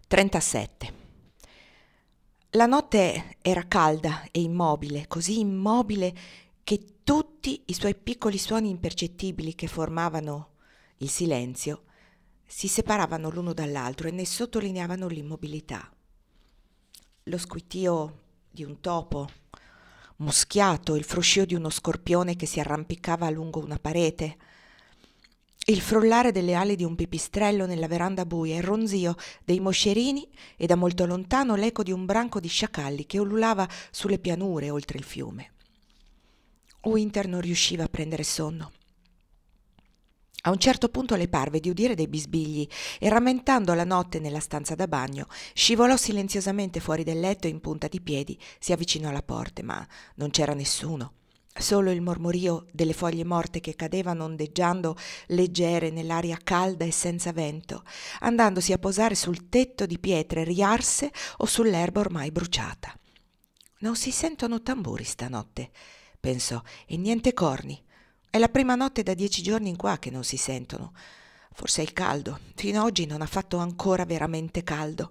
37. La notte era calda e immobile, così immobile che tutti i suoi piccoli suoni impercettibili che formavano il silenzio si separavano l'uno dall'altro e ne sottolineavano l'immobilità. Lo squittio di un topo muschiato, il fruscio di uno scorpione che si arrampicava lungo una parete, il frullare delle ali di un pipistrello nella veranda buia, il ronzio dei moscerini e da molto lontano l'eco di un branco di sciacalli che ululava sulle pianure oltre il fiume. Winter non riusciva a prendere sonno. A un certo punto le parve di udire dei bisbigli e, rammentando la notte nella stanza da bagno, scivolò silenziosamente fuori del letto e in punta di piedi si avvicinò alla porta, ma non c'era nessuno. Solo il mormorio delle foglie morte che cadevano ondeggiando leggere nell'aria calda e senza vento, andandosi a posare sul tetto di pietre riarse o sull'erba ormai bruciata. «Non si sentono tamburi stanotte», pensò, «e niente corni. È la prima notte da 10 giorni in qua che non si sentono. Forse è il caldo. Fino ad oggi non ha fatto ancora veramente caldo».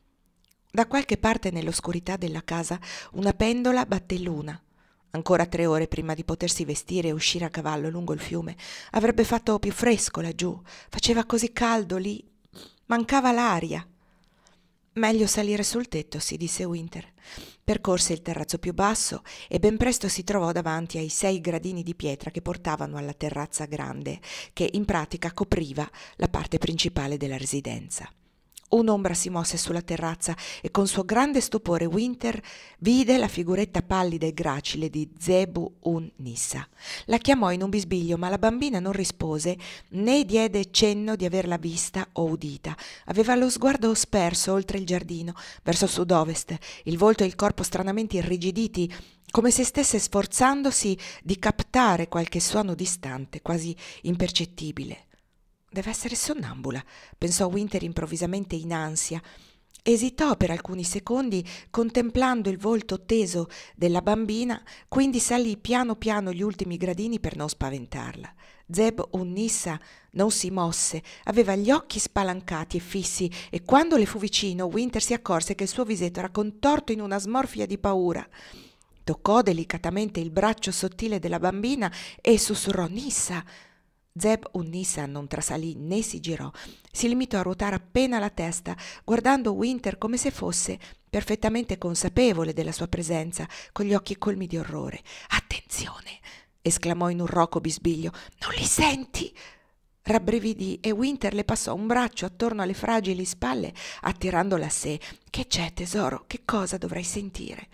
Da qualche parte nell'oscurità della casa una pendola batté l'una. Ancora 3 ore prima di potersi vestire e uscire a cavallo lungo il fiume. Avrebbe fatto più fresco laggiù. Faceva così caldo lì. Mancava l'aria. «Meglio salire sul tetto», si disse Winter. Percorse il terrazzo più basso e ben presto si trovò davanti ai 6 gradini di pietra che portavano alla terrazza grande, che in pratica copriva la parte principale della residenza. Un'ombra si mosse sulla terrazza e con suo grande stupore Winter vide la figuretta pallida e gracile di Zeb-un-Nissa. La chiamò in un bisbiglio, ma la bambina non rispose né diede cenno di averla vista o udita. Aveva lo sguardo sperso oltre il giardino, verso sud-ovest, il volto e il corpo stranamente irrigiditi, come se stesse sforzandosi di captare qualche suono distante, quasi impercettibile. «Deve essere sonnambula», pensò Winter improvvisamente in ansia. Esitò per alcuni secondi contemplando il volto teso della bambina, quindi salì piano piano gli ultimi gradini per non spaventarla. Zeb-un-Nissa non si mosse, aveva gli occhi spalancati e fissi e quando le fu vicino Winter si accorse che il suo visetto era contorto in una smorfia di paura. Toccò delicatamente il braccio sottile della bambina e sussurrò «Nissa». Zeb-un-Nissa non trasalì né si girò, si limitò a ruotare appena la testa, guardando Winter come se fosse perfettamente consapevole della sua presenza, con gli occhi colmi di orrore. «Attenzione!» esclamò in un roco bisbiglio. «Non li senti?» Rabbrividì e Winter le passò un braccio attorno alle fragili spalle, attirandola a sé. «Che c'è, tesoro? Che cosa dovrai sentire?»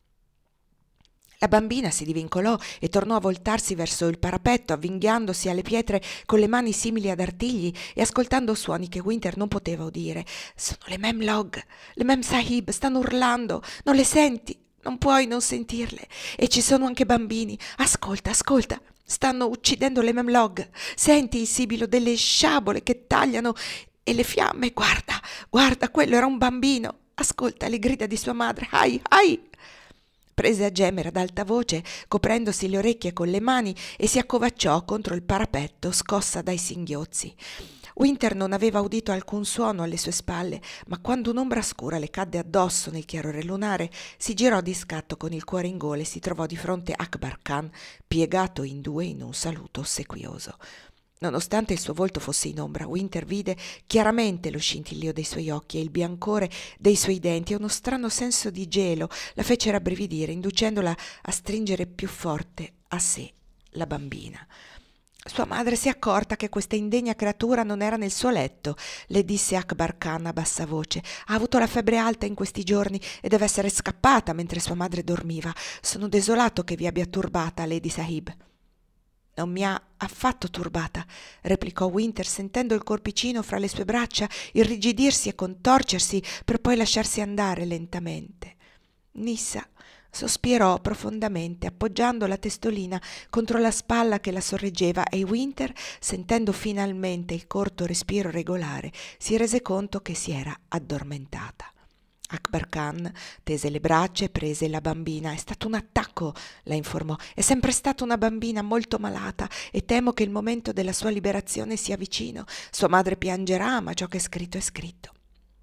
La bambina si divincolò e tornò a voltarsi verso il parapetto, avvinghiandosi alle pietre con le mani simili ad artigli e ascoltando suoni che Winter non poteva udire. «Sono le Memlog, le Memsahib, stanno urlando, non le senti? Non puoi non sentirle. E ci sono anche bambini. Ascolta, ascolta, stanno uccidendo le Memlog. Senti il sibilo delle sciabole che tagliano e le fiamme. Guarda, guarda, quello era un bambino. Ascolta le grida di sua madre. Ai, ai!» Prese a gemere ad alta voce, coprendosi le orecchie con le mani, e si accovacciò contro il parapetto, scossa dai singhiozzi. Winter non aveva udito alcun suono alle sue spalle, ma quando un'ombra scura le cadde addosso nel chiarore lunare, si girò di scatto con il cuore in gola e si trovò di fronte Akbar Khan, piegato in due in un saluto ossequioso. Nonostante il suo volto fosse in ombra, Winter vide chiaramente lo scintillio dei suoi occhi e il biancore dei suoi denti, e uno strano senso di gelo la fece rabbrividire, inducendola a stringere più forte a sé la bambina. «Sua madre si è accorta che questa indegna creatura non era nel suo letto», le disse Akbar Khan a bassa voce. «Ha avuto la febbre alta in questi giorni e deve essere scappata mentre sua madre dormiva. Sono desolato che vi abbia turbata, Lady Sahib». «Non mi ha affatto turbata», replicò Winter, sentendo il corpicino fra le sue braccia irrigidirsi e contorcersi per poi lasciarsi andare lentamente. Nissa sospirò profondamente, appoggiando la testolina contro la spalla che la sorreggeva, e Winter, sentendo finalmente il corto respiro regolare, si rese conto che si era addormentata. Akbar Khan tese le braccia e prese la bambina. «È stato un attacco», la informò. «È sempre stata una bambina molto malata e temo che il momento della sua liberazione sia vicino. Sua madre piangerà, ma ciò che è scritto è scritto».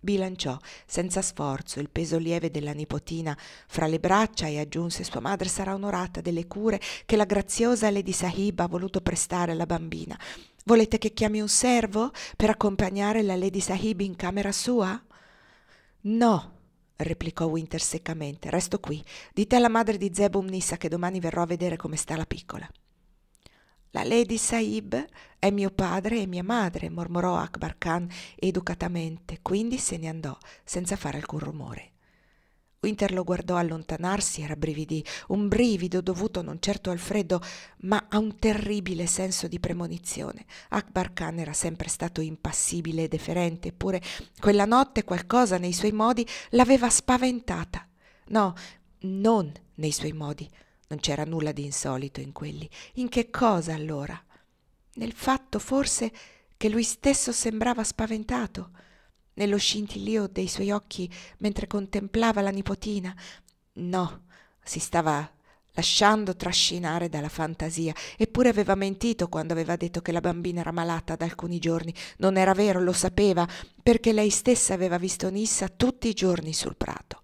Bilanciò senza sforzo il peso lieve della nipotina fra le braccia e aggiunse: sua madre sarà onorata delle cure che la graziosa Lady Sahib ha voluto prestare alla bambina. Volete che chiami un servo per accompagnare la Lady Sahib in camera sua? No, replicò Winter seccamente, resto qui. Dite alla madre di Zebum Nissa che domani verrò a vedere come sta la piccola. La Lady Sahib è mio padre e mia madre, mormorò Akbar Khan educatamente, quindi se ne andò senza fare alcun rumore. Winter lo guardò allontanarsi e rabbrividì, un brivido dovuto non certo al freddo, ma a un terribile senso di premonizione. Akbar Khan era sempre stato impassibile e deferente, eppure quella notte qualcosa nei suoi modi l'aveva spaventata. No, non nei suoi modi. Non c'era nulla di insolito in quelli. In che cosa allora? Nel fatto forse che lui stesso sembrava spaventato, nello scintillio dei suoi occhi mentre contemplava la nipotina. No, si stava lasciando trascinare dalla fantasia, eppure aveva mentito quando aveva detto che la bambina era malata da alcuni giorni. Non era vero, lo sapeva, perché lei stessa aveva visto Nissa tutti i giorni sul prato.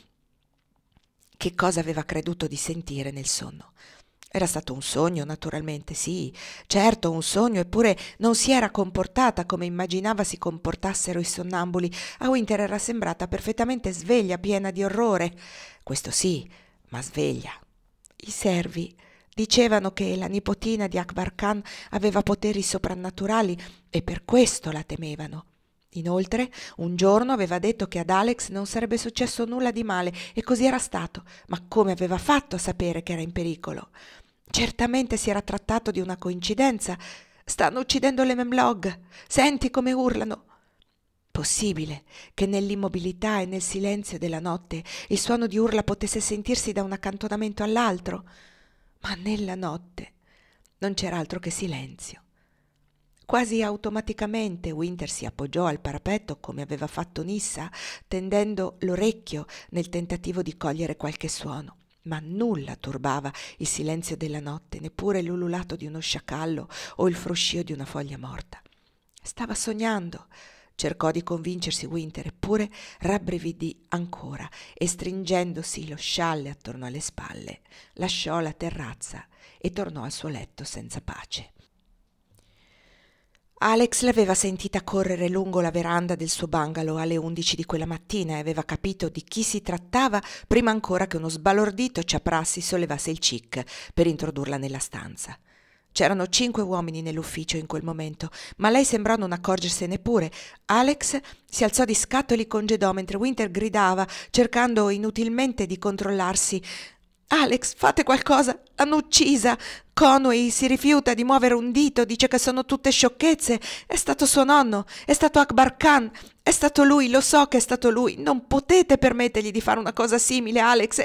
Che cosa aveva creduto di sentire nel sonno? Era stato un sogno, naturalmente, sì, certo un sogno, eppure non si era comportata come immaginava si comportassero i sonnambuli. A Winter era sembrata perfettamente sveglia, piena di orrore. Questo sì, ma sveglia. I servi dicevano che la nipotina di Akbar Khan aveva poteri soprannaturali e per questo la temevano. Inoltre, un giorno aveva detto che ad Alex non sarebbe successo nulla di male, e così era stato. Ma come aveva fatto a sapere che era in pericolo? Certamente si era trattato di una coincidenza. Stanno uccidendo le Memlog. Senti come urlano. Possibile che nell'immobilità e nel silenzio della notte il suono di urla potesse sentirsi da un accantonamento all'altro? Ma nella notte non c'era altro che silenzio. Quasi automaticamente Winter si appoggiò al parapetto come aveva fatto Nissa, tendendo l'orecchio nel tentativo di cogliere qualche suono. Ma nulla turbava il silenzio della notte, neppure l'ululato di uno sciacallo o il fruscio di una foglia morta. Stava sognando. Cercò di convincersi Winter, eppure rabbrividì ancora e, stringendosi lo scialle attorno alle spalle, lasciò la terrazza e tornò al suo letto senza pace. Alex l'aveva sentita correre lungo la veranda del suo bungalow alle 11 di quella mattina e aveva capito di chi si trattava prima ancora che uno sbalordito ciaprassi sollevasse il cic per introdurla nella stanza. C'erano 5 uomini nell'ufficio in quel momento, ma lei sembrò non accorgersene neppure. Alex si alzò di scatto e li congedò mentre Winter gridava, cercando inutilmente di controllarsi. Alex, fate qualcosa, l'hanno uccisa. Conway si rifiuta di muovere un dito, dice che sono tutte sciocchezze. È stato suo nonno, è stato Akbar Khan, è stato lui, lo so che è stato lui. Non potete permettergli di fare una cosa simile, Alex.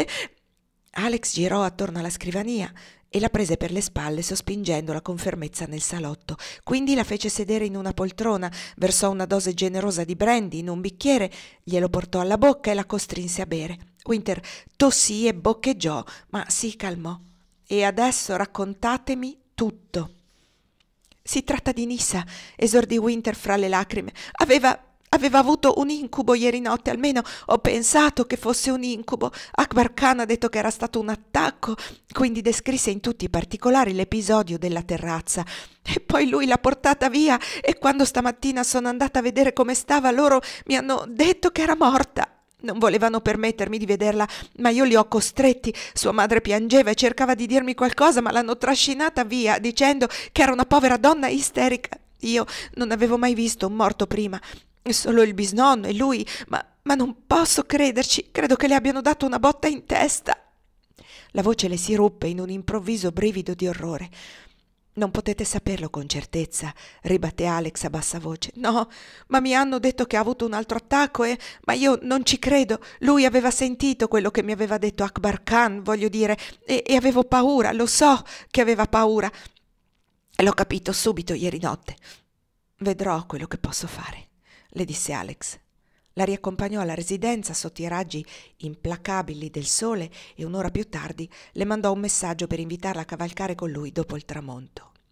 Alex girò attorno alla scrivania e la prese per le spalle sospingendola con fermezza nel salotto. Quindi la fece sedere in una poltrona, versò una dose generosa di brandy in un bicchiere, glielo portò alla bocca e la costrinse a bere. Winter tossì e boccheggiò, ma si calmò. E adesso raccontatemi tutto. Si tratta di Nissa, esordì Winter fra le lacrime. Aveva avuto un incubo ieri notte, almeno ho pensato che fosse un incubo. Akbar Khan ha detto che era stato un attacco, quindi descrisse in tutti i particolari l'episodio della terrazza. E poi lui l'ha portata via e quando stamattina sono andata a vedere come stava, loro mi hanno detto che era morta. Non volevano permettermi di vederla, ma io li ho costretti. Sua madre piangeva e cercava di dirmi qualcosa, ma l'hanno trascinata via, dicendo che era una povera donna isterica. Io non avevo mai visto un morto prima, solo il bisnonno e lui, ma non posso crederci. Credo che le abbiano dato una botta in testa. La voce le si ruppe in un improvviso brivido di orrore. Non potete saperlo con certezza, ribatté Alex a bassa voce. No, ma mi hanno detto che ha avuto un altro attacco ma io non ci credo. Lui aveva sentito quello che mi aveva detto Akbar Khan, voglio dire, e avevo paura, lo so che aveva paura. L'ho capito subito ieri notte. Vedrò quello che posso fare, le disse Alex. La riaccompagnò alla residenza sotto i raggi implacabili del sole e un'ora più tardi le mandò un messaggio per invitarla a cavalcare con lui dopo il tramonto.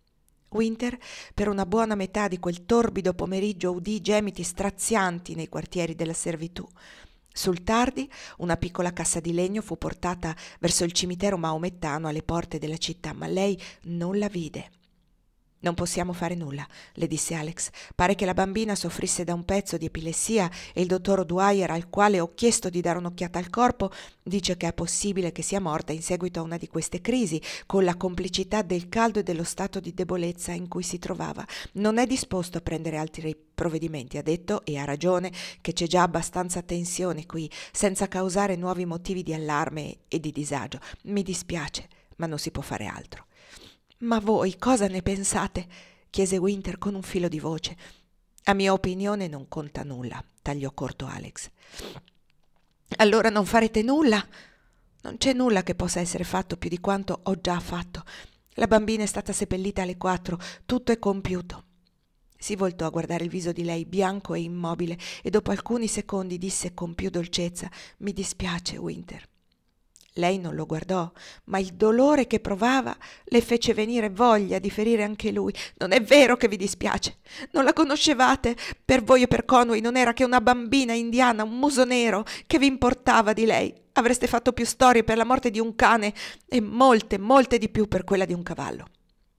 Winter, per una buona metà di quel torbido pomeriggio, udì gemiti strazianti nei quartieri della servitù. Sul tardi, una piccola cassa di legno fu portata verso il cimitero maomettano alle porte della città, ma lei non la vide. «Non possiamo fare nulla», le disse Alex. «Pare che la bambina soffrisse da un pezzo di epilessia e il dottor Dwyer, al quale ho chiesto di dare un'occhiata al corpo, dice che è possibile che sia morta in seguito a una di queste crisi, con la complicità del caldo e dello stato di debolezza in cui si trovava. Non è disposto a prendere altri provvedimenti, ha detto, e ha ragione, che c'è già abbastanza tensione qui, senza causare nuovi motivi di allarme e di disagio. Mi dispiace, ma non si può fare altro». «Ma voi cosa ne pensate?» chiese Winter con un filo di voce. «A mia opinione non conta nulla», tagliò corto Alex. «Allora non farete nulla?» «Non c'è nulla che possa essere fatto più di quanto ho già fatto. La bambina è stata seppellita alle 4, tutto è compiuto». Si voltò a guardare il viso di lei, bianco e immobile, e dopo alcuni secondi disse con più dolcezza: «Mi dispiace, Winter». Lei non lo guardò, ma il dolore che provava le fece venire voglia di ferire anche lui. «Non è vero che vi dispiace, non la conoscevate, per voi e per Conway non era che una bambina indiana, un muso nero, che vi importava di lei. Avreste fatto più storie per la morte di un cane e molte, molte di più per quella di un cavallo».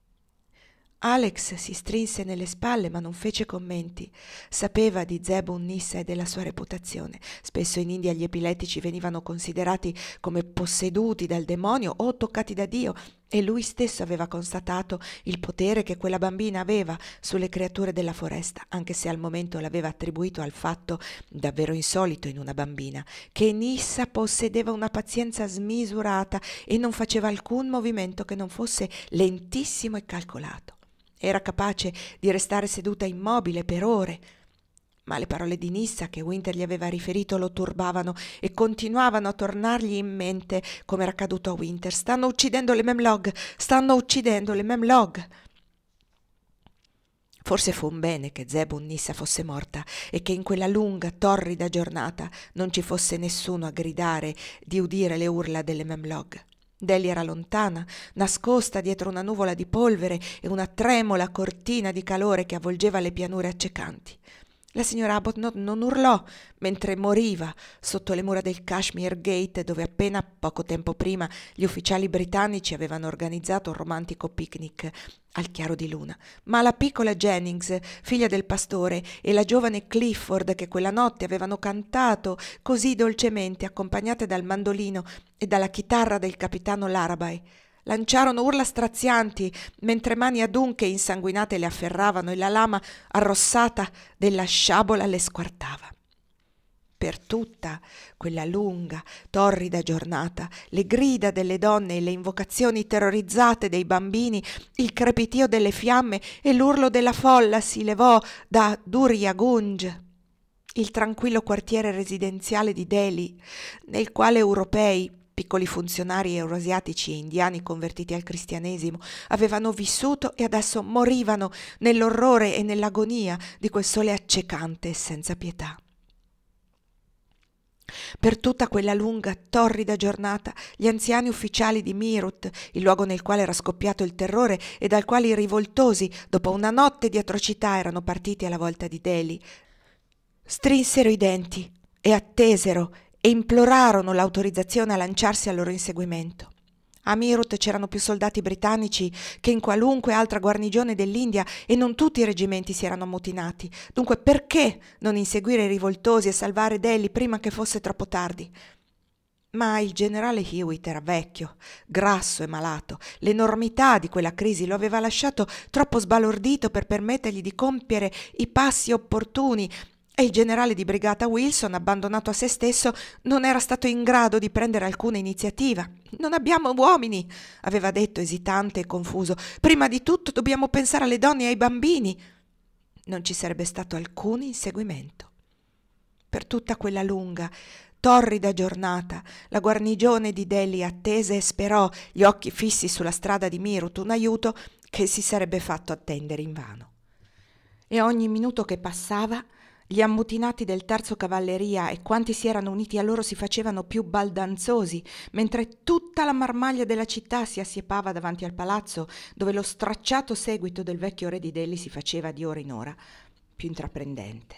Alex si strinse nelle spalle, ma non fece commenti. Sapeva di Zebun-Nissa e della sua reputazione. Spesso in India gli epilettici venivano considerati come posseduti dal demonio o toccati da Dio, e lui stesso aveva constatato il potere che quella bambina aveva sulle creature della foresta, anche se al momento l'aveva attribuito al fatto, davvero insolito in una bambina, che Nissa possedeva una pazienza smisurata e non faceva alcun movimento che non fosse lentissimo e calcolato. Era capace di restare seduta immobile per ore, ma le parole di Nissa che Winter gli aveva riferito lo turbavano e continuavano a tornargli in mente come era accaduto a Winter. «Stanno uccidendo le Memlog! Stanno uccidendo le Memlog!» Forse fu un bene che Zebun-Nissa fosse morta e che in quella lunga, torrida giornata non ci fosse nessuno a gridare di udire le urla delle Memlog. Deli era lontana, nascosta dietro una nuvola di polvere e una tremola cortina di calore che avvolgeva le pianure accecanti. La signora Abbott non urlò mentre moriva sotto le mura del Kashmir Gate, dove appena poco tempo prima gli ufficiali britannici avevano organizzato un romantico picnic al chiaro di luna, ma la piccola Jennings, figlia del pastore, e la giovane Clifford, che quella notte avevano cantato così dolcemente, accompagnate dal mandolino e dalla chitarra del capitano Larrabee, lanciarono urla strazianti mentre mani adunche e insanguinate le afferravano e la lama arrossata della sciabola le squartava. Per tutta quella lunga, torrida giornata, le grida delle donne e le invocazioni terrorizzate dei bambini, il crepitio delle fiamme e l'urlo della folla si levò da Durya Gunj, il tranquillo quartiere residenziale di Delhi, nel quale europei, piccoli funzionari euroasiatici e indiani convertiti al cristianesimo, avevano vissuto e adesso morivano nell'orrore e nell'agonia di quel sole accecante e senza pietà. Per tutta quella lunga, torrida giornata, gli anziani ufficiali di Meerut, il luogo nel quale era scoppiato il terrore e dal quale i rivoltosi, dopo una notte di atrocità, erano partiti alla volta di Delhi, strinsero i denti e attesero e implorarono l'autorizzazione a lanciarsi al loro inseguimento. A Meerut c'erano più soldati britannici che in qualunque altra guarnigione dell'India e non tutti i reggimenti si erano ammutinati. Dunque perché non inseguire i rivoltosi e salvare Delhi prima che fosse troppo tardi? Ma il generale Hewitt era vecchio, grasso e malato. L'enormità di quella crisi lo aveva lasciato troppo sbalordito per permettergli di compiere i passi opportuni, e il generale di brigata Wilson, abbandonato a se stesso, non era stato in grado di prendere alcuna iniziativa. «Non abbiamo uomini», aveva detto esitante e confuso. «Prima di tutto dobbiamo pensare alle donne e ai bambini». Non ci sarebbe stato alcun inseguimento. Per tutta quella lunga, torrida giornata, la guarnigione di Delhi attese e sperò, gli occhi fissi sulla strada di Meerut, un aiuto che si sarebbe fatto attendere invano. E ogni minuto che passava Gli ammutinati del terzo cavalleria e quanti si erano uniti a loro si facevano più baldanzosi, mentre tutta la marmaglia della città si assiepava davanti al palazzo, dove lo stracciato seguito del vecchio re di Delhi si faceva di ora in ora più intraprendente.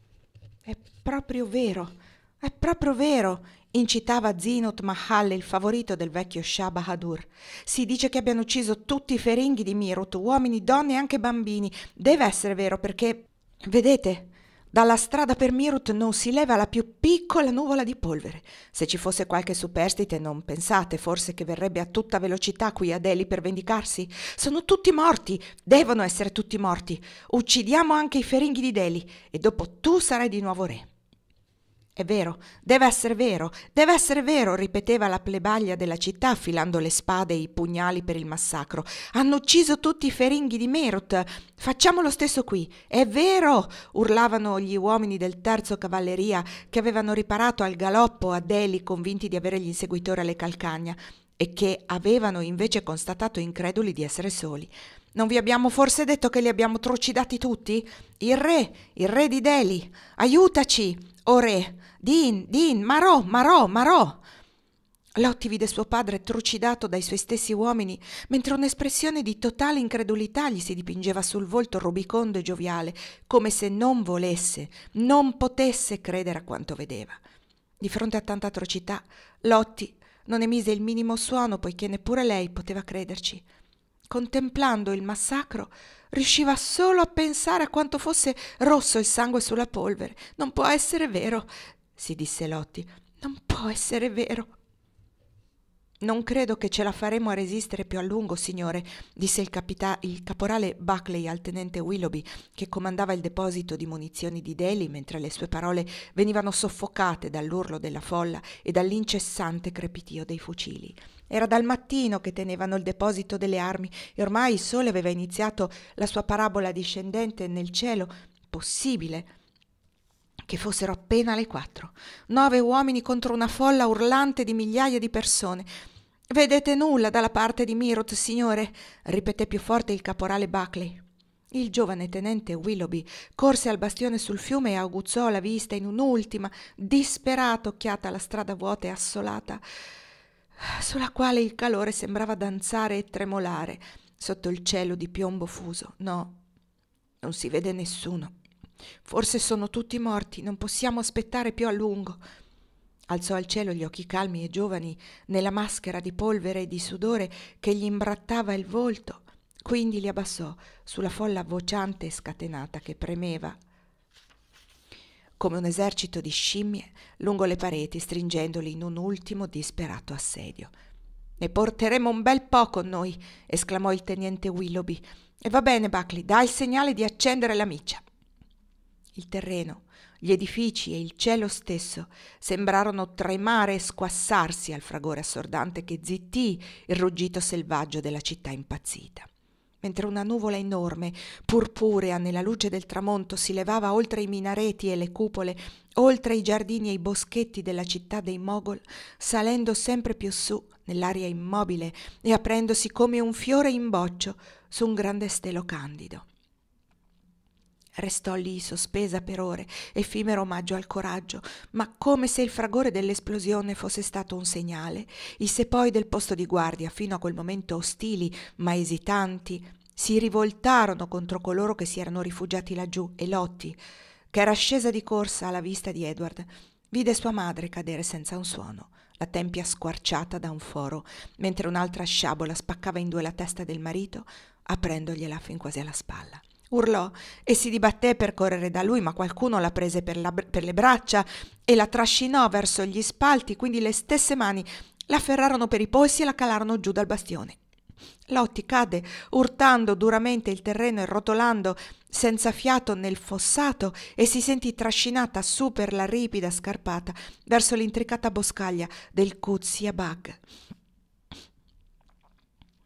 È proprio vero, incitava Zinut Mahal, il favorito del vecchio Shah Bahadur. Si dice che abbiano ucciso tutti i feringhi di Meerut, uomini, donne e anche bambini. Deve essere vero perché, vedete, dalla strada per Meerut non si leva la più piccola nuvola di polvere. Se ci fosse qualche superstite, non pensate forse che verrebbe a tutta velocità qui a Delhi per vendicarsi? Sono tutti morti, devono essere tutti morti. Uccidiamo anche i feringhi di Delhi e dopo tu sarai di nuovo re. È vero, deve essere vero, ripeteva la plebaglia della città affilando le spade e i pugnali per il massacro. Hanno ucciso tutti i feringhi di Meerut. Facciamo lo stesso qui. È vero, urlavano gli uomini del terzo cavalleria che avevano riparato al galoppo a Delhi convinti di avere gli inseguitori alle calcagna e che avevano invece constatato increduli di essere soli. Non vi abbiamo forse detto che li abbiamo trucidati tutti? Il re di Delhi, aiutaci! O re, Din, Marò! Lotti vide suo padre trucidato dai suoi stessi uomini, mentre un'espressione di totale incredulità gli si dipingeva sul volto rubicondo e gioviale, come se non volesse, non potesse credere a quanto vedeva. Di fronte a tanta atrocità, Lotti non emise il minimo suono, poiché neppure lei poteva crederci. Contemplando il massacro, riusciva solo a pensare a quanto fosse rosso il sangue sulla polvere. Non può essere vero, si disse Lotti. Non può essere vero. Non credo che ce la faremo a resistere più a lungo, signore, disse il caporale Buckley al tenente Willoughby, che comandava il deposito di munizioni di Delhi, mentre le sue parole venivano soffocate dall'urlo della folla e dall'incessante crepitio dei fucili. Era dal mattino che tenevano il deposito delle armi e ormai il sole aveva iniziato la sua parabola discendente nel cielo. Possibile che fossero appena le 4. 9 uomini contro una folla urlante di migliaia di persone. «Vedete nulla dalla parte di Meerut, signore?» ripeté più forte il caporale Buckley. Il giovane tenente Willoughby corse al bastione sul fiume e aguzzò la vista in un'ultima, disperata occhiata alla strada vuota e assolata, sulla quale il calore sembrava danzare e tremolare sotto il cielo di piombo fuso. No, non si vede nessuno. Forse sono tutti morti, non possiamo aspettare più a lungo. Alzò al cielo gli occhi calmi e giovani nella maschera di polvere e di sudore che gli imbrattava il volto, quindi li abbassò sulla folla vociante e scatenata che premeva come un esercito di scimmie lungo le pareti, stringendoli in un ultimo disperato assedio. «Ne porteremo un bel po' con noi!» esclamò il teniente Willoughby. «E va bene, Buckley, dai il segnale di accendere la miccia!» Il terreno, gli edifici e il cielo stesso sembrarono tremare e squassarsi al fragore assordante che zittì il ruggito selvaggio della città impazzita. Mentre una nuvola enorme, purpurea nella luce del tramonto, si levava oltre i minareti e le cupole, oltre i giardini e i boschetti della città dei Mogol, salendo sempre più su nell'aria immobile e aprendosi come un fiore in boccio su un grande stelo candido. Restò lì sospesa per ore, effimero omaggio al coraggio, ma come se il fragore dell'esplosione fosse stato un segnale. I sepoi del posto di guardia, fino a quel momento ostili ma esitanti, si rivoltarono contro coloro che si erano rifugiati laggiù, e Lotti, che era scesa di corsa alla vista di Edward, vide sua madre cadere senza un suono, la tempia squarciata da un foro, mentre un'altra sciabola spaccava in due la testa del marito, aprendogliela fin quasi alla spalla. Urlò e si dibatté per correre da lui, ma qualcuno la prese per le braccia e la trascinò verso gli spalti, quindi le stesse mani la afferrarono per i polsi e la calarono giù dal bastione. Lotti cadde, urtando duramente il terreno e rotolando senza fiato nel fossato, e si sentì trascinata su per la ripida scarpata verso l'intricata boscaglia del Qudsi Abag.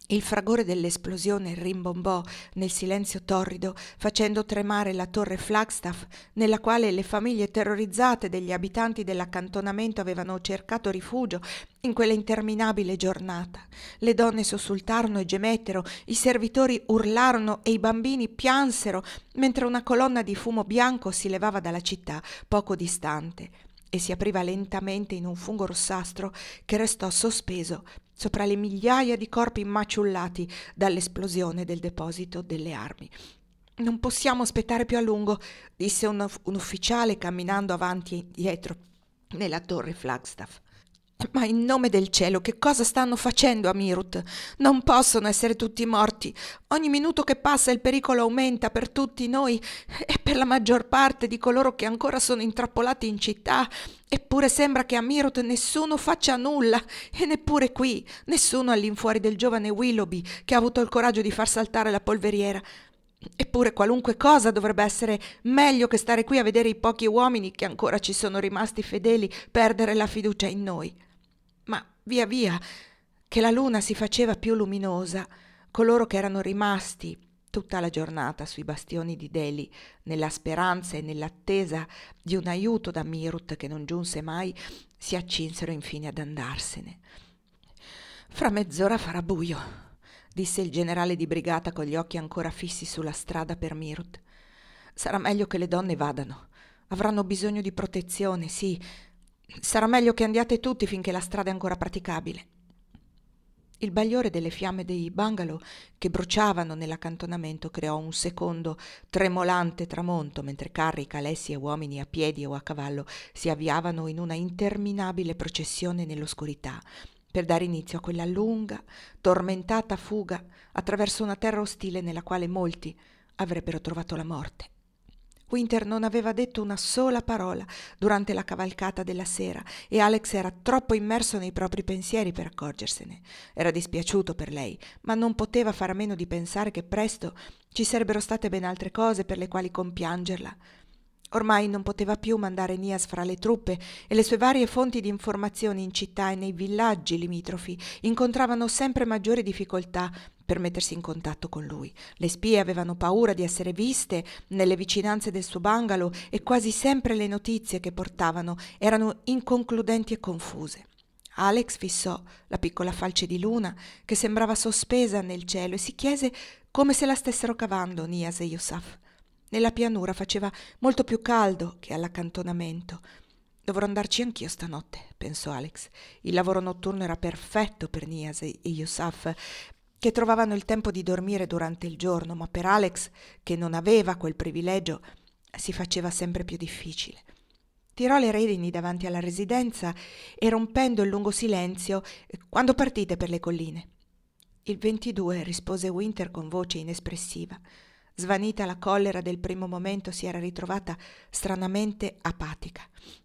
Il fragore dell'esplosione rimbombò nel silenzio torrido, facendo tremare la torre Flagstaff, nella quale le famiglie terrorizzate degli abitanti dell'accantonamento avevano cercato rifugio in quella interminabile giornata. Le donne sussultarono e gemettero, i servitori urlarono e i bambini piansero, mentre una colonna di fumo bianco si levava dalla città poco distante e si apriva lentamente in un fungo rossastro che restò sospeso sopra le migliaia di corpi maciullati dall'esplosione del deposito delle armi. «Non possiamo aspettare più a lungo», disse un ufficiale camminando avanti e dietro nella torre Flagstaff. «Ma in nome del cielo, che cosa stanno facendo a Meerut? Non possono essere tutti morti. Ogni minuto che passa il pericolo aumenta per tutti noi e per la maggior parte di coloro che ancora sono intrappolati in città. Eppure sembra che a Meerut nessuno faccia nulla, e neppure qui, nessuno all'infuori del giovane Willoughby che ha avuto il coraggio di far saltare la polveriera. Eppure qualunque cosa dovrebbe essere meglio che stare qui a vedere i pochi uomini che ancora ci sono rimasti fedeli perdere la fiducia in noi». Ma via via che la luna si faceva più luminosa, coloro che erano rimasti tutta la giornata sui bastioni di Delhi, nella speranza e nell'attesa di un aiuto da Meerut che non giunse mai, si accinsero infine ad andarsene. «Fra mezz'ora farà buio», disse il generale di brigata con gli occhi ancora fissi sulla strada per Meerut. «Sarà meglio che le donne vadano. Avranno bisogno di protezione, sì. Sarà meglio che andiate tutti finché la strada è ancora praticabile». Il bagliore delle fiamme dei bungalow che bruciavano nell'accantonamento creò un secondo, tremolante tramonto, mentre carri, calessi e uomini a piedi o a cavallo si avviavano in una interminabile processione nell'oscurità, per dare inizio a quella lunga, tormentata fuga attraverso una terra ostile nella quale molti avrebbero trovato la morte. Winter non aveva detto una sola parola durante la cavalcata della sera e Alex era troppo immerso nei propri pensieri per accorgersene. Era dispiaciuto per lei, ma non poteva fare a meno di pensare che presto ci sarebbero state ben altre cose per le quali compiangerla. Ormai non poteva più mandare Nias fra le truppe e le sue varie fonti di informazioni in città e nei villaggi limitrofi incontravano sempre maggiori difficoltà per mettersi in contatto con lui. Le spie avevano paura di essere viste nelle vicinanze del suo bungalow e quasi sempre le notizie che portavano erano inconcludenti e confuse. Alex fissò la piccola falce di luna che sembrava sospesa nel cielo e si chiese come se la stessero cavando Nias e Yusuf. Nella pianura faceva molto più caldo che all'accantonamento. «Dovrò andarci anch'io stanotte», pensò Alex. Il lavoro notturno era perfetto per Nias e Yusuf, che trovavano il tempo di dormire durante il giorno, ma per Alex, che non aveva quel privilegio, si faceva sempre più difficile. Tirò le redini davanti alla residenza e, rompendo il lungo silenzio, «Quando partite per le colline?» «Il 22», rispose Winter con voce inespressiva. Svanita la collera del primo momento, si era ritrovata stranamente apatica.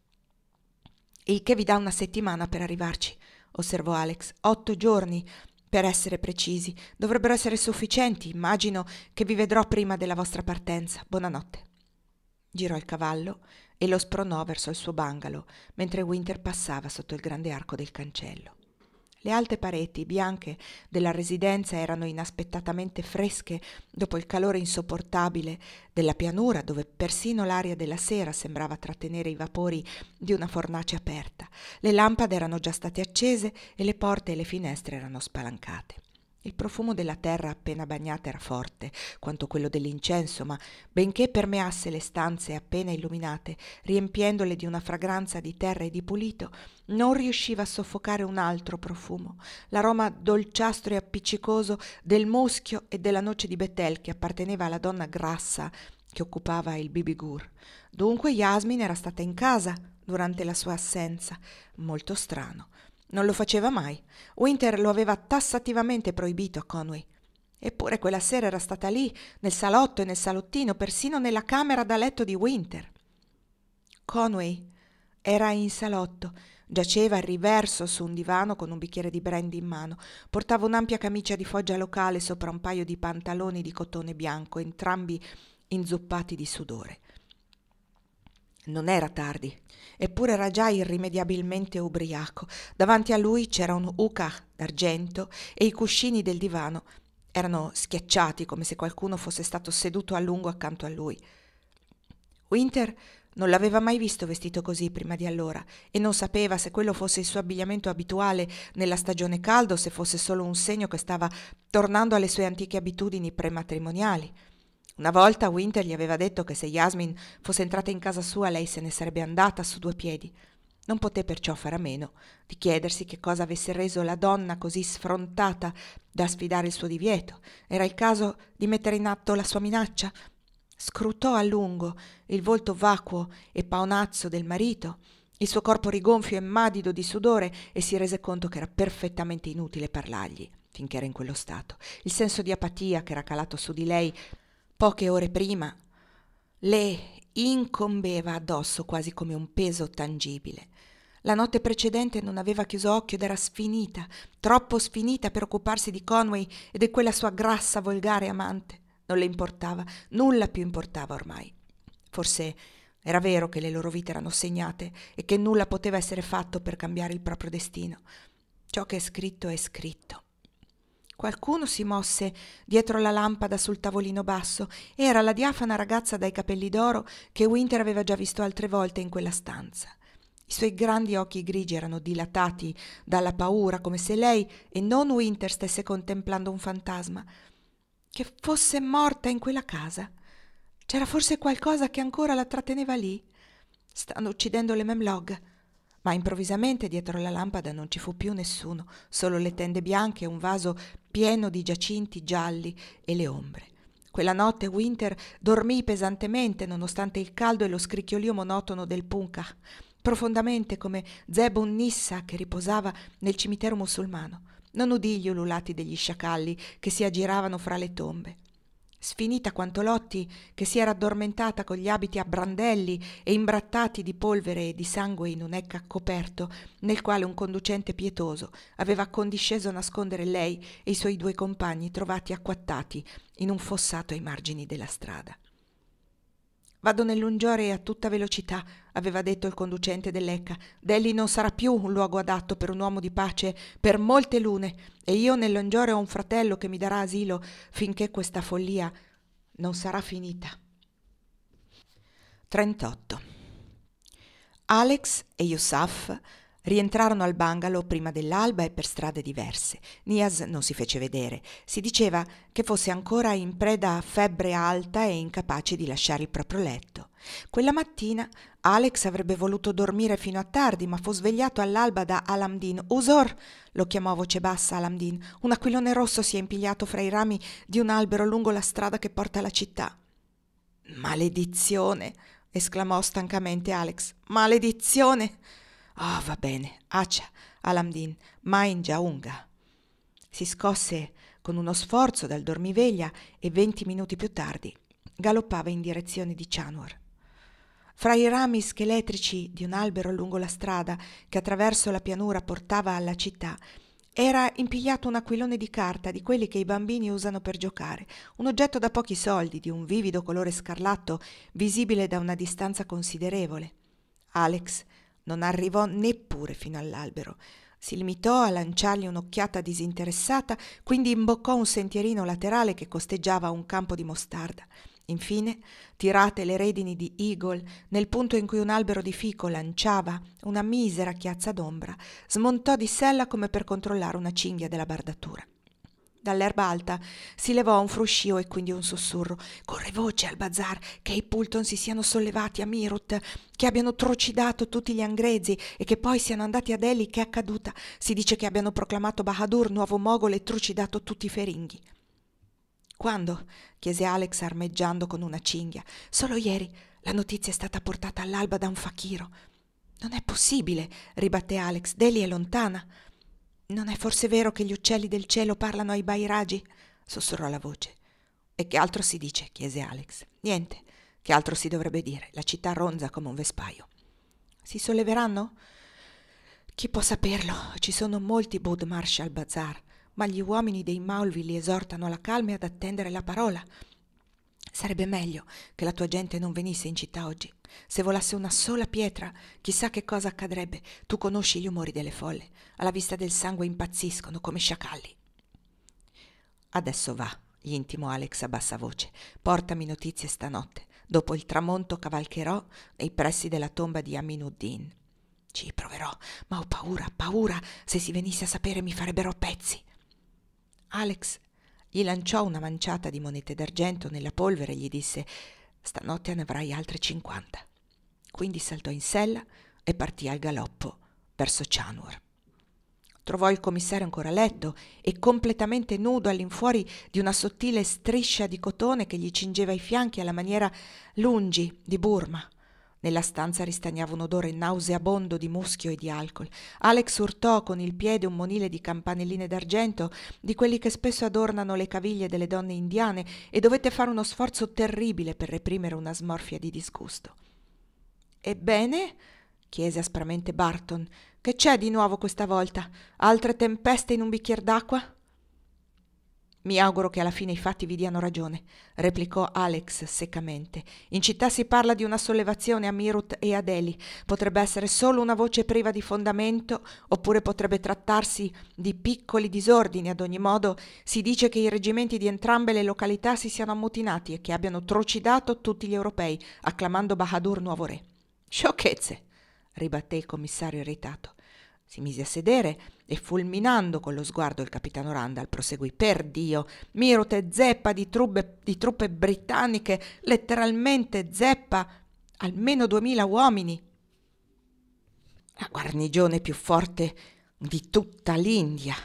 «Il che vi dà una settimana per arrivarci», osservò Alex. «8 giorni, per essere precisi. Dovrebbero essere sufficienti. Immagino che vi vedrò prima della vostra partenza. Buonanotte». Girò il cavallo e lo spronò verso il suo bungalow, mentre Winter passava sotto il grande arco del cancello. Le alte pareti bianche della residenza erano inaspettatamente fresche dopo il calore insopportabile della pianura, dove persino l'aria della sera sembrava trattenere i vapori di una fornace aperta. Le lampade erano già state accese e le porte e le finestre erano spalancate. Il profumo della terra appena bagnata era forte quanto quello dell'incenso, ma benché permeasse le stanze appena illuminate, riempiendole di una fragranza di terra e di pulito, non riusciva a soffocare un altro profumo, l'aroma dolciastro e appiccicoso del muschio e della noce di betel che apparteneva alla donna grassa che occupava il Bibigur. Dunque Yasmin era stata in casa durante la sua assenza. Molto strano. Non lo faceva mai. Winter lo aveva tassativamente proibito a Conway. Eppure quella sera era stata lì, nel salotto e nel salottino, persino nella camera da letto di Winter. Conway era in salotto, giaceva a riverso su un divano con un bicchiere di brandy in mano. Portava un'ampia camicia di foggia locale sopra un paio di pantaloni di cotone bianco, entrambi inzuppati di sudore. Non era tardi, eppure era già irrimediabilmente ubriaco. Davanti a lui c'era un hookah d'argento e i cuscini del divano erano schiacciati come se qualcuno fosse stato seduto a lungo accanto a lui. Winter non l'aveva mai visto vestito così prima di allora e non sapeva se quello fosse il suo abbigliamento abituale nella stagione calda o se fosse solo un segno che stava tornando alle sue antiche abitudini prematrimoniali. Una volta Winter gli aveva detto che se Yasmin fosse entrata in casa sua lei se ne sarebbe andata su 2 piedi. Non poté perciò fare a meno di chiedersi che cosa avesse reso la donna così sfrontata da sfidare il suo divieto. Era il caso di mettere in atto la sua minaccia? Scrutò a lungo il volto vacuo e paonazzo del marito, il suo corpo rigonfio e madido di sudore e si rese conto che era perfettamente inutile parlargli finché era in quello stato. Il senso di apatia che era calato su di lei poche ore prima le incombeva addosso quasi come un peso tangibile. La notte precedente non aveva chiuso occhio ed era sfinita, troppo sfinita per occuparsi di Conway e di quella sua grassa, volgare amante. Non le importava, nulla più importava ormai. Forse era vero che le loro vite erano segnate e che nulla poteva essere fatto per cambiare il proprio destino. Ciò che è scritto è scritto. Qualcuno si mosse dietro la lampada sul tavolino basso. Era la diafana ragazza dai capelli d'oro che Winter aveva già visto altre volte in quella stanza. I suoi grandi occhi grigi erano dilatati dalla paura, come se lei e non Winter stesse contemplando un fantasma. Che fosse morta in quella casa? C'era forse qualcosa che ancora la tratteneva lì? Stanno uccidendo le Memlog. Ma improvvisamente dietro la lampada non ci fu più nessuno, solo le tende bianche e un vaso pieno di giacinti gialli e le ombre. Quella notte Winter dormì pesantemente nonostante il caldo e lo scricchiolio monotono del punkah, profondamente come Zebun Nissa che riposava nel cimitero musulmano. Non udì gli ululati degli sciacalli che si aggiravano fra le tombe. Sfinita quanto Lotti, che si era addormentata con gli abiti a brandelli e imbrattati di polvere e di sangue in un ecca coperto, nel quale un conducente pietoso aveva condisceso a nascondere lei e i suoi 2 compagni trovati acquattati in un fossato ai margini della strada. «Vado nell'Ungiore a tutta velocità», aveva detto il conducente dell'Ecca. «Delhi non sarà più un luogo adatto per un uomo di pace per molte lune, e io nell'Ungiore ho un fratello che mi darà asilo finché questa follia non sarà finita». 38. Alex e Yousaf rientrarono al bungalow prima dell'alba e per strade diverse. Niaz non si fece vedere. Si diceva che fosse ancora in preda a febbre alta e incapace di lasciare il proprio letto. Quella mattina Alex avrebbe voluto dormire fino a tardi, ma fu svegliato all'alba da Alamdin. «Usor!» lo chiamò a voce bassa Alamdin. «Un aquilone rosso si è impigliato fra i rami di un albero lungo la strada che porta alla città». «Maledizione!» esclamò stancamente Alex. «Maledizione!» «Oh, va bene, Acha, Alamdin, Main Jaunga». Si scosse con uno sforzo dal dormiveglia e 20 minuti più tardi galoppava in direzione di Chanwar. Fra i rami scheletrici di un albero lungo la strada che attraverso la pianura portava alla città era impigliato un aquilone di carta, di quelli che i bambini usano per giocare, un oggetto da pochi soldi, di un vivido colore scarlatto, visibile da una distanza considerevole. Alex non arrivò neppure fino all'albero. Si limitò a lanciargli un'occhiata disinteressata, quindi imboccò un sentierino laterale che costeggiava un campo di mostarda. Infine, tirate le redini di Eagle nel punto in cui un albero di fico lanciava una misera chiazza d'ombra, smontò di sella come per controllare una cinghia della bardatura. Dall'erba alta si levò un fruscio e quindi un sussurro. «Corre voce al bazar che i Pulton si siano sollevati a Meerut, che abbiano trucidato tutti gli angrezi e che poi siano andati a Delhi. Che è accaduta? Si dice che abbiano proclamato Bahadur nuovo mogol e trucidato tutti i feringhi». «Quando?» chiese Alex armeggiando con una cinghia. «Solo ieri. La notizia è stata portata all'alba da un fakiro». «Non è possibile», ribatté Alex. «Delhi è lontana». «Non è forse vero che gli uccelli del cielo parlano ai bairagi?» sussurrò la voce. «E che altro si dice?» chiese Alex. «Niente. Che altro si dovrebbe dire? La città ronza come un vespaio». «Si solleveranno?» «Chi può saperlo? Ci sono molti Budmarsh al bazar, ma gli uomini dei Maulvi li esortano alla calma e ad attendere la parola». Sarebbe meglio che la tua gente non venisse in città oggi. Se volasse una sola pietra, chissà che cosa accadrebbe. Tu conosci gli umori delle folle. Alla vista del sangue impazziscono come sciacalli. Adesso va, gli intimò Alex a bassa voce. Portami notizie stanotte. Dopo il tramonto cavalcherò nei pressi della tomba di Aminuddin. Ci proverò, ma ho paura, paura. Se si venisse a sapere mi farebbero a pezzi. Alex gli lanciò una manciata di monete d'argento nella polvere e gli disse: stanotte ne avrai altre 50. Quindi saltò in sella e partì al galoppo verso Cianur. Trovò il commissario ancora a letto e completamente nudo all'infuori di una sottile striscia di cotone che gli cingeva i fianchi alla maniera lungi di Burma. Nella stanza ristagnava un odore nauseabondo di muschio e di alcol. Alex urtò con il piede un monile di campanelline d'argento, di quelli che spesso adornano le caviglie delle donne indiane, e dovette fare uno sforzo terribile per reprimere una smorfia di disgusto. «Ebbene?» chiese aspramente Barton. «Che c'è di nuovo questa volta? Altre tempeste in un bicchier d'acqua?» «Mi auguro che alla fine i fatti vi diano ragione», replicò Alex seccamente. «In città si parla di una sollevazione a Meerut e a Delhi. Potrebbe essere solo una voce priva di fondamento, oppure potrebbe trattarsi di piccoli disordini. Ad ogni modo, si dice che i reggimenti di entrambe le località si siano ammutinati e che abbiano trucidato tutti gli europei, acclamando Bahadur nuovo re». «Sciocchezze», ribatté il commissario irritato. Si mise a sedere e, fulminando con lo sguardo il capitano Randall, proseguì: «Per Dio, Meerut è zeppa di truppe britanniche, letteralmente zeppa, almeno 2000 uomini. La guarnigione più forte di tutta l'India.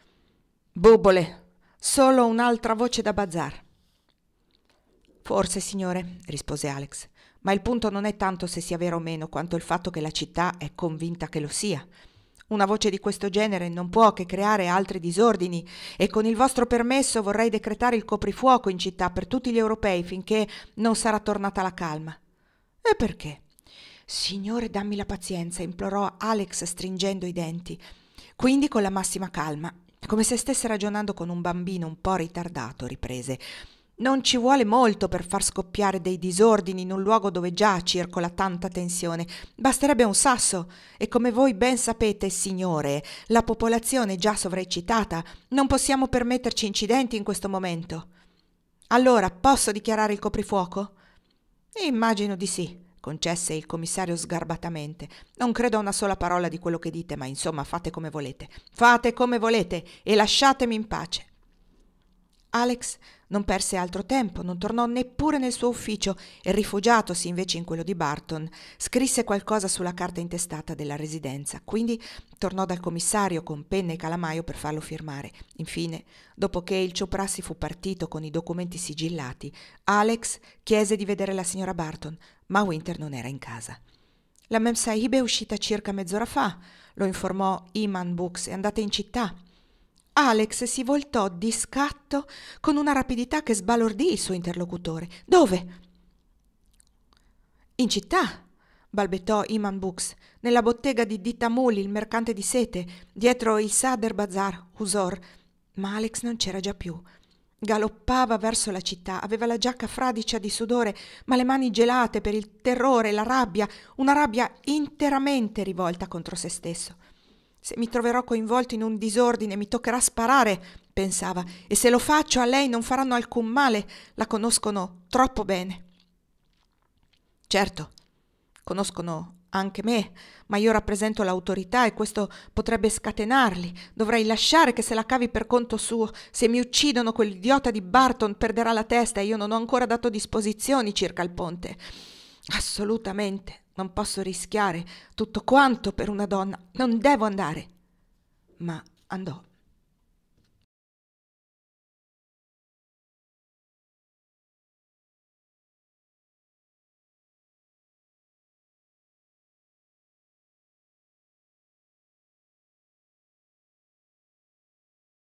Bubole, solo un'altra voce da bazar». «Forse, signore», rispose Alex, «ma il punto non è tanto se sia vero o meno, quanto il fatto che la città è convinta che lo sia. Una voce di questo genere non può che creare altri disordini, e con il vostro permesso vorrei decretare il coprifuoco in città per tutti gli europei finché non sarà tornata la calma». «E perché?» «Signore, dammi la pazienza», implorò Alex stringendo i denti. Quindi, con la massima calma, come se stesse ragionando con un bambino un po' ritardato, riprese: «Non ci vuole molto per far scoppiare dei disordini in un luogo dove già circola tanta tensione. Basterebbe un sasso, e come voi ben sapete, signore, la popolazione è già sovraeccitata. Non possiamo permetterci incidenti in questo momento». «Allora, posso dichiarare il coprifuoco?» «Immagino di sì», concesse il commissario sgarbatamente. «Non credo a una sola parola di quello che dite, ma insomma fate come volete. Fate come volete e lasciatemi in pace». Alex non perse altro tempo, non tornò neppure nel suo ufficio e, rifugiatosi invece in quello di Barton, scrisse qualcosa sulla carta intestata della residenza. Quindi tornò dal commissario con penna e calamaio per farlo firmare. Infine, dopo che il Choprassi fu partito con i documenti sigillati, Alex chiese di vedere la signora Barton, ma Winter non era in casa. «La Mem Sahib è uscita circa mezz'ora fa», lo informò Iman Bux, «è andata in città». Alex si voltò di scatto con una rapidità che sbalordì il suo interlocutore. «Dove?» «In città», balbettò Iman Bux, «nella bottega di Ditamuli, il mercante di sete, dietro il Sadr Bazar, Usor». Ma Alex non c'era già più. Galoppava verso la città, aveva la giacca fradicia di sudore, ma le mani gelate per il terrore, la rabbia, una rabbia interamente rivolta contro se stesso. «Se mi troverò coinvolto in un disordine mi toccherà sparare», pensava, «e se lo faccio a lei non faranno alcun male, la conoscono troppo bene». «Certo, conoscono anche me, ma io rappresento l'autorità e questo potrebbe scatenarli. Dovrei lasciare che se la cavi per conto suo. Se mi uccidono, quell'idiota di Barton perderà la testa e io non ho ancora dato disposizioni circa il ponte. Assolutamente. Non posso rischiare tutto quanto per una donna. Non devo andare». Ma andò.